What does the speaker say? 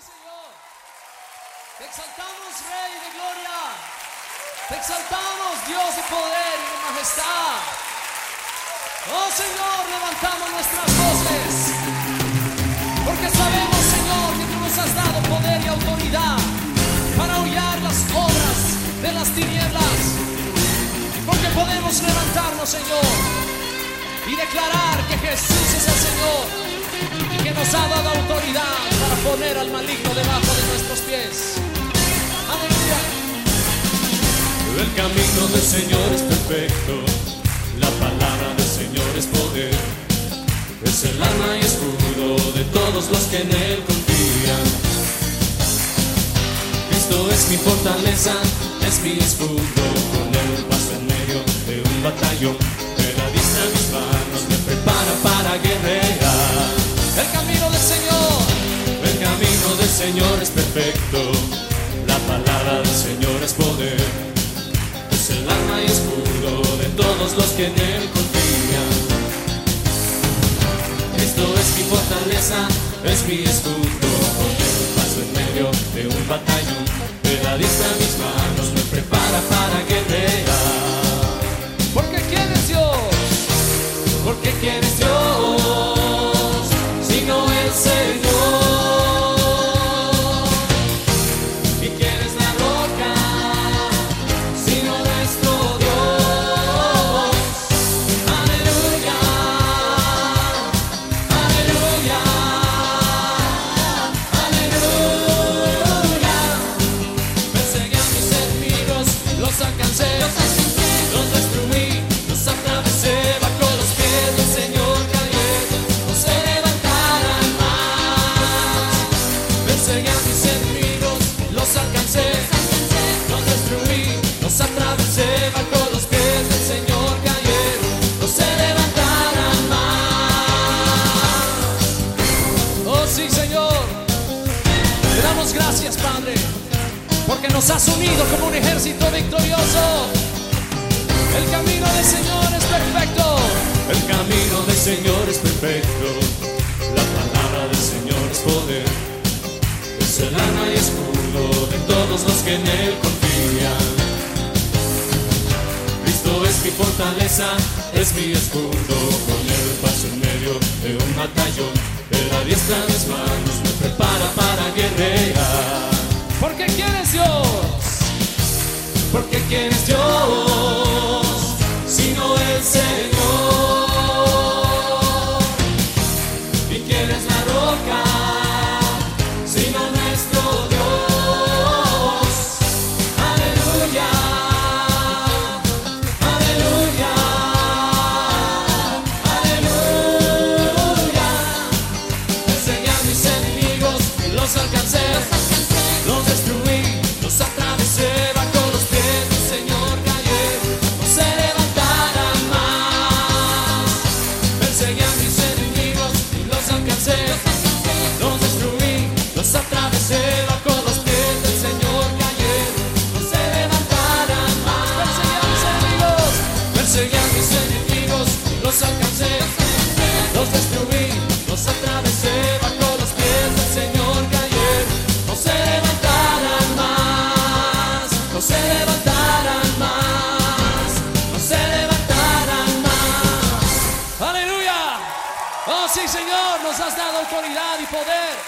Señor. Te exaltamos, Rey de gloria. Te exaltamos, Dios de poder y de majestad. Oh Señor, levantamos nuestras voces, porque sabemos, Señor, que tú nos has dado poder y autoridad para hollar las obras de las tinieblas. Porque podemos levantarnos, Señor, y declarar que Jesús es el Señor y que nos ha dado autoridad para poner al maligno debajo de nuestros pies. Aleluya. El camino del Señor es perfecto, la palabra del Señor es poder, es el arma y escudo de todos los que en Él confían. Cristo es mi fortaleza, es mi escudo, con Él paso en medio de un batallón, Él adiestra mis manos, me prepara para guerrear. El camino del Señor, el camino del Señor es perfecto, la palabra del Señor es poder, es el arma y escudo de todos los que en Él confían. Cristo es mi fortaleza, es mi escudo, con Él paso en medio de un batallón, Él adiestra mis manos, me prepara para guerrear. porque ¿quién es Dios? Porque ¿quién es Dios? Sino el Señor. ¿Y quién es la roca? Sino nuestro Dios. Aleluya, aleluya, aleluya. Perseguí a mis enemigos, los alcancé, los destruí, los atravesé, bajo los pies del Señor cayeron, no se levantarán más. Perseguí a mis enemigos, los alcancé, los destruí, los atravesé, bajo los pies del Señor cayeron, no se levantarán más. Oh sí, Señor. Te damos gracias, Padre, porque nos has unido como un ejército victorioso. El camino del Señor es perfecto. El camino del Señor es perfecto, la palabra del Señor es poder, es el arma y escudo de todos los que en Él confían. Cristo es mi fortaleza, es mi escudo, con Él paso en medio de un batallón, Él adiestra mis manos, me prepara para guerrear. Porque ¿quién es Dios? Porque ¿quién es Dios? Sino el Señor. ¿Y quién es la roca? Sino nuestro Dios. Aleluya, aleluya, aleluya. Perseguí a mis enemigos, los alcancé, los destruí, los atravesé, bajo los pies del Señor cayeron, no se levantarán más. Perseguí a mis enemigos y los alcancé, los destruí, los atravesé, bajo los pies del Señor cayeron, no se levantarán más. Perseguí a mis enemigos, los alcancé, los destruí, los atravesé, bajo los pies del Señor cayeron, no se levantarán más, no se levantarán más, no se levantarán más. Aleluya. Oh sí, Señor, nos has dado autoridad y poder